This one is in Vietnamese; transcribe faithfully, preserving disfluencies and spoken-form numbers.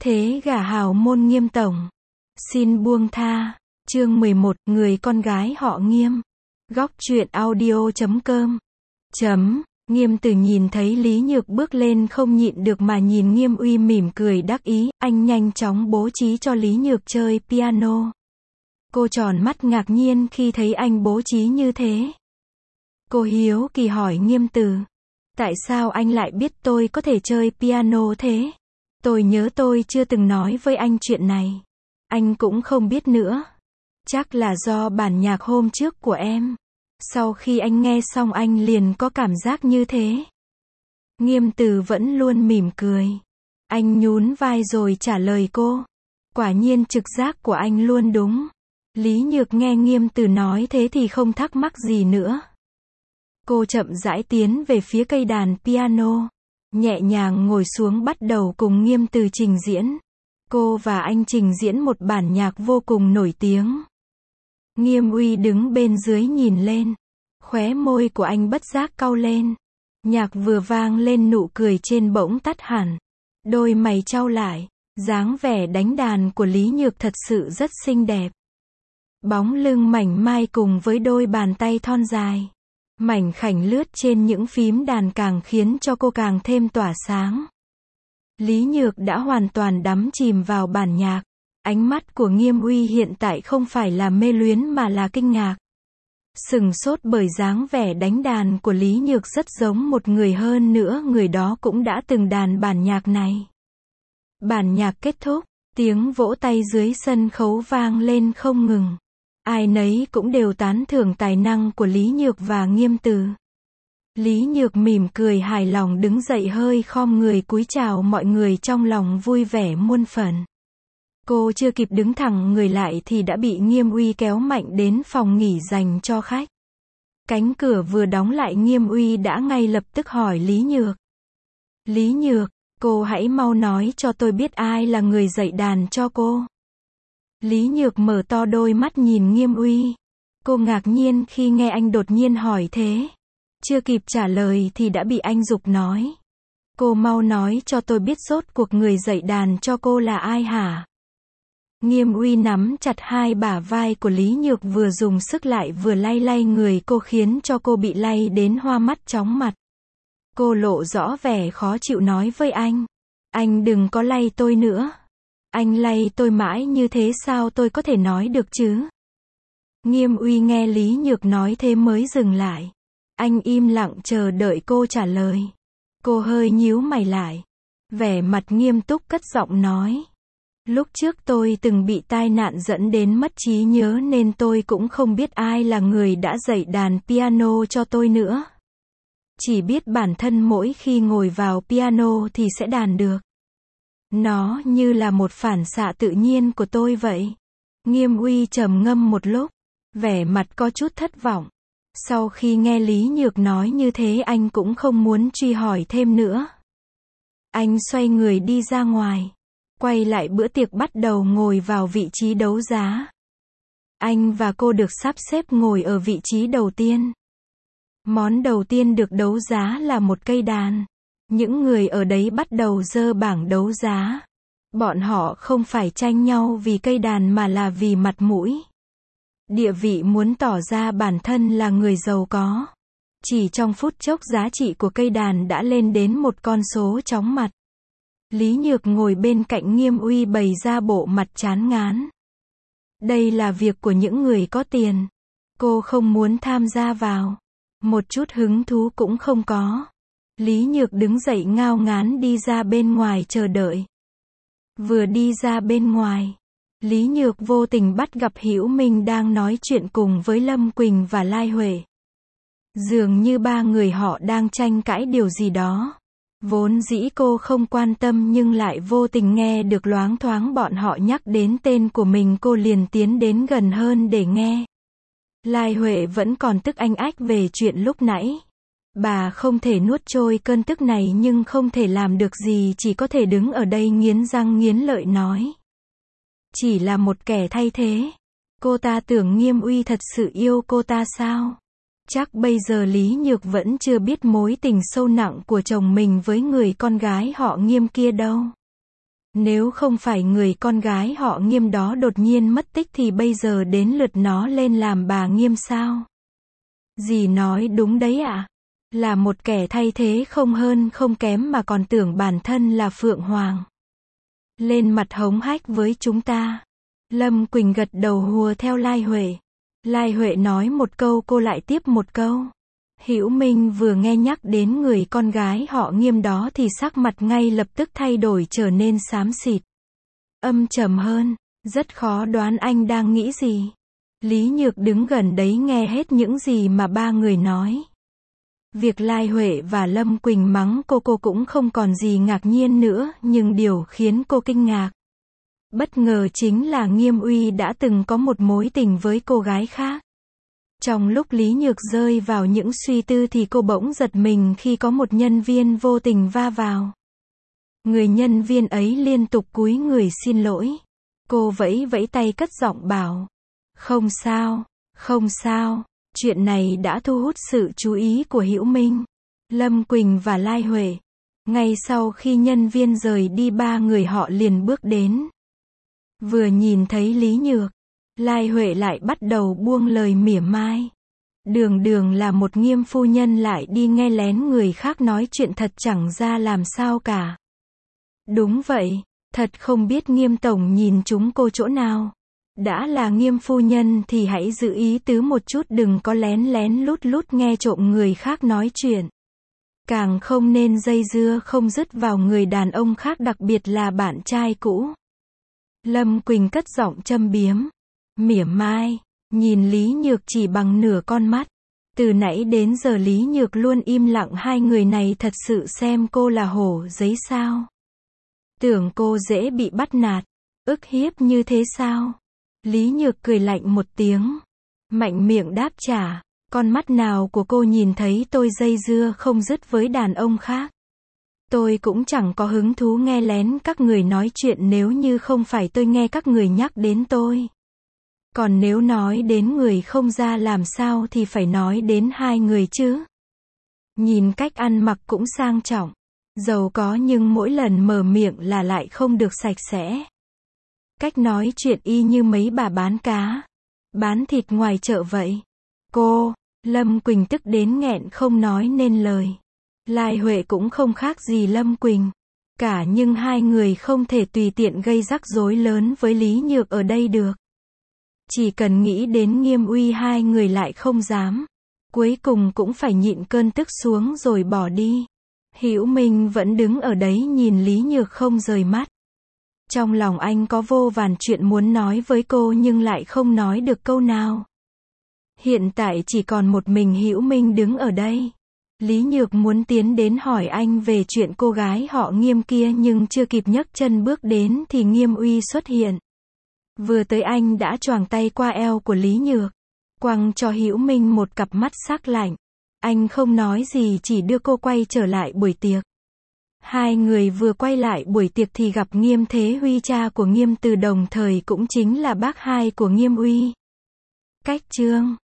Thế gả hào môn Nghiêm tổng. Xin buông tha. Chương mười một, người con gái họ Nghiêm. Góc truyện audio chấm com. Chấm. Nghiêm Từ nhìn thấy Lý Nhược bước lên không nhịn được mà nhìn Nghiêm Uy mỉm cười đắc ý, anh nhanh chóng bố trí cho Lý Nhược chơi piano. Cô tròn mắt ngạc nhiên khi thấy anh bố trí như thế. Cô hiếu kỳ hỏi Nghiêm Từ, tại sao anh lại biết tôi có thể chơi piano thế? Tôi nhớ tôi chưa từng nói với anh chuyện này. Anh cũng không biết nữa. Chắc là do bản nhạc hôm trước của em. Sau khi anh nghe xong anh liền có cảm giác như thế. Nghiêm Từ vẫn luôn mỉm cười. Anh nhún vai rồi trả lời cô. Quả nhiên trực giác của anh luôn đúng. Lý Nhược nghe Nghiêm Từ nói thế thì không thắc mắc gì nữa. Cô chậm rãi tiến về phía cây đàn piano. Nhẹ nhàng ngồi xuống bắt đầu cùng Nghiêm Từ trình diễn. Cô và anh trình diễn một bản nhạc vô cùng nổi tiếng. Nghiêm Uy đứng bên dưới nhìn lên. Khóe môi của anh bất giác cau lên. Nhạc vừa vang lên nụ cười trên bỗng tắt hẳn. Đôi mày chau lại. Dáng vẻ đánh đàn của Lý Nhược thật sự rất xinh đẹp. Bóng lưng mảnh mai cùng với đôi bàn tay thon dài. Mảnh khảnh lướt trên những phím đàn càng khiến cho cô càng thêm tỏa sáng. Lý Nhược đã hoàn toàn đắm chìm vào bản nhạc. Ánh mắt của Nghiêm Uy hiện tại không phải là mê luyến mà là kinh ngạc. Sừng sốt bởi dáng vẻ đánh đàn của Lý Nhược rất giống một người, hơn nữa người đó cũng đã từng đàn bản nhạc này. Bản nhạc kết thúc, tiếng vỗ tay dưới sân khấu vang lên không ngừng. Ai nấy cũng đều tán thưởng tài năng của Lý Nhược và Nghiêm Từ. Lý Nhược mỉm cười hài lòng đứng dậy hơi khom người cúi chào mọi người trong lòng vui vẻ muôn phần. Cô chưa kịp đứng thẳng người lại thì đã bị Nghiêm Uy kéo mạnh đến phòng nghỉ dành cho khách. Cánh cửa vừa đóng lại Nghiêm Uy đã ngay lập tức hỏi Lý Nhược. Lý Nhược, cô hãy mau nói cho tôi biết ai là người dạy đàn cho cô. Lý Nhược mở to đôi mắt nhìn Nghiêm Uy. Cô ngạc nhiên khi nghe anh đột nhiên hỏi thế. Chưa kịp trả lời thì đã bị anh giục nói. Cô mau nói cho tôi biết rốt cuộc người dạy đàn cho cô là ai hả? Nghiêm Uy nắm chặt hai bả vai của Lý Nhược vừa dùng sức lại vừa lay lay người cô khiến cho cô bị lay đến hoa mắt chóng mặt. Cô lộ rõ vẻ khó chịu nói với anh. Anh đừng có lay tôi nữa. Anh lay tôi mãi như thế sao tôi có thể nói được chứ? Nghiêm Uy nghe Lý Nhược nói thế mới dừng lại. Anh im lặng chờ đợi cô trả lời. Cô hơi nhíu mày lại. Vẻ mặt nghiêm túc cất giọng nói. Lúc trước tôi từng bị tai nạn dẫn đến mất trí nhớ nên tôi cũng không biết ai là người đã dạy đàn piano cho tôi nữa. Chỉ biết bản thân mỗi khi ngồi vào piano thì sẽ đàn được. Nó như là một phản xạ tự nhiên của tôi vậy. Nghiêm Uy trầm ngâm một lúc. Vẻ mặt có chút thất vọng. Sau khi nghe Lý Nhược nói như thế anh cũng không muốn truy hỏi thêm nữa. Anh xoay người đi ra ngoài. Quay lại bữa tiệc bắt đầu ngồi vào vị trí đấu giá. Anh và cô được sắp xếp ngồi ở vị trí đầu tiên. Món đầu tiên được đấu giá là một cây đàn. Những người ở đấy bắt đầu giơ bảng đấu giá. Bọn họ không phải tranh nhau vì cây đàn mà là vì mặt mũi. Địa vị muốn tỏ ra bản thân là người giàu có. Chỉ trong phút chốc giá trị của cây đàn đã lên đến một con số chóng mặt. Lý Nhược ngồi bên cạnh Nghiêm Uy bày ra bộ mặt chán ngán. Đây là việc của những người có tiền. Cô không muốn tham gia vào. Một chút hứng thú cũng không có. Lý Nhược đứng dậy ngao ngán đi ra bên ngoài chờ đợi. Vừa đi ra bên ngoài, Lý Nhược vô tình bắt gặp Hữu Minh đang nói chuyện cùng với Lâm Quỳnh và Lai Huệ. Dường như ba người họ đang tranh cãi điều gì đó. Vốn dĩ cô không quan tâm nhưng lại vô tình nghe được loáng thoáng bọn họ nhắc đến tên của mình, cô liền tiến đến gần hơn để nghe. Lai Huệ vẫn còn tức anh ách về chuyện lúc nãy. Bà không thể nuốt trôi cơn tức này nhưng không thể làm được gì, chỉ có thể đứng ở đây nghiến răng nghiến lợi nói. Chỉ là một kẻ thay thế. Cô ta tưởng Nghiêm Uy thật sự yêu cô ta sao? Chắc bây giờ Lý Nhược vẫn chưa biết mối tình sâu nặng của chồng mình với người con gái họ Nghiêm kia đâu. Nếu không phải người con gái họ Nghiêm đó đột nhiên mất tích thì bây giờ đến lượt nó lên làm bà Nghiêm sao? Dì nói đúng đấy ạ. Là một kẻ thay thế không hơn không kém mà còn tưởng bản thân là Phượng Hoàng. Lên mặt hống hách với chúng ta. Lâm Quỳnh gật đầu hùa theo Lai Huệ. Lai Huệ nói một câu cô lại tiếp một câu. Hữu Minh vừa nghe nhắc đến người con gái họ Nghiêm đó thì sắc mặt ngay lập tức thay đổi trở nên xám xịt. Âm trầm hơn, rất khó đoán anh đang nghĩ gì. Lý Nhược đứng gần đấy nghe hết những gì mà ba người nói. Việc Lai Huệ và Lâm Quỳnh mắng cô cô cũng không còn gì ngạc nhiên nữa, nhưng điều khiến cô kinh ngạc, bất ngờ chính là Nghiêm Uy đã từng có một mối tình với cô gái khác. Trong lúc Lý Nhược rơi vào những suy tư thì cô bỗng giật mình khi có một nhân viên vô tình va vào. Người nhân viên ấy liên tục cúi người xin lỗi. Cô vẫy vẫy tay cất giọng bảo. Không sao, không sao. Chuyện này đã thu hút sự chú ý của Hữu Minh, Lâm Quỳnh và Lai Huệ. Ngay sau khi nhân viên rời đi ba người họ liền bước đến. Vừa nhìn thấy Lý Nhược, Lai Huệ lại bắt đầu buông lời mỉa mai. Đường đường là một Nghiêm phu nhân lại đi nghe lén người khác nói chuyện thật chẳng ra làm sao cả. Đúng vậy, thật không biết Nghiêm tổng nhìn chúng cô chỗ nào. Đã là Nghiêm phu nhân thì hãy giữ ý tứ một chút, đừng có lén lén lút lút nghe trộm người khác nói chuyện. Càng không nên dây dưa không dứt vào người đàn ông khác, đặc biệt là bạn trai cũ. Lâm Quỳnh cất giọng châm biếm, mỉa mai, nhìn Lý Nhược chỉ bằng nửa con mắt. Từ nãy đến giờ Lý Nhược luôn im lặng, hai người này thật sự xem cô là hổ giấy sao? Tưởng cô dễ bị bắt nạt, ức hiếp như thế sao? Lý Nhược cười lạnh một tiếng, mạnh miệng đáp trả, con mắt nào của cô nhìn thấy tôi dây dưa không dứt với đàn ông khác? Tôi cũng chẳng có hứng thú nghe lén các người nói chuyện nếu như không phải tôi nghe các người nhắc đến tôi. Còn nếu nói đến người không ra làm sao thì phải nói đến hai người chứ. Nhìn cách ăn mặc cũng sang trọng, giàu có, nhưng mỗi lần mở miệng là lại không được sạch sẽ. Cách nói chuyện y như mấy bà bán cá, bán thịt ngoài chợ vậy. Cô, Lâm Quỳnh tức đến nghẹn không nói nên lời. Lai Huệ cũng không khác gì Lâm Quỳnh cả, nhưng hai người không thể tùy tiện gây rắc rối lớn với Lý Nhược ở đây được. Chỉ cần nghĩ đến Nghiêm Uy hai người lại không dám. Cuối cùng cũng phải nhịn cơn tức xuống rồi bỏ đi. Hữu Minh vẫn đứng ở đấy nhìn Lý Nhược không rời mắt. Trong lòng anh có vô vàn chuyện muốn nói với cô nhưng lại không nói được câu nào. Hiện tại chỉ còn một mình Hữu Minh đứng ở đây. Lý Nhược muốn tiến đến hỏi anh về chuyện cô gái họ Nghiêm kia, nhưng chưa kịp nhấc chân bước đến thì Nghiêm Uy xuất hiện. Vừa tới anh đã choàng tay qua eo của Lý Nhược, quăng cho Hữu Minh một cặp mắt sắc lạnh. Anh không nói gì, chỉ đưa cô quay trở lại buổi tiệc. Hai người vừa quay lại buổi tiệc thì gặp Nghiêm Thế Huy, cha của Nghiêm Từ, đồng thời cũng chính là bác hai của Nghiêm Uy. Cách chương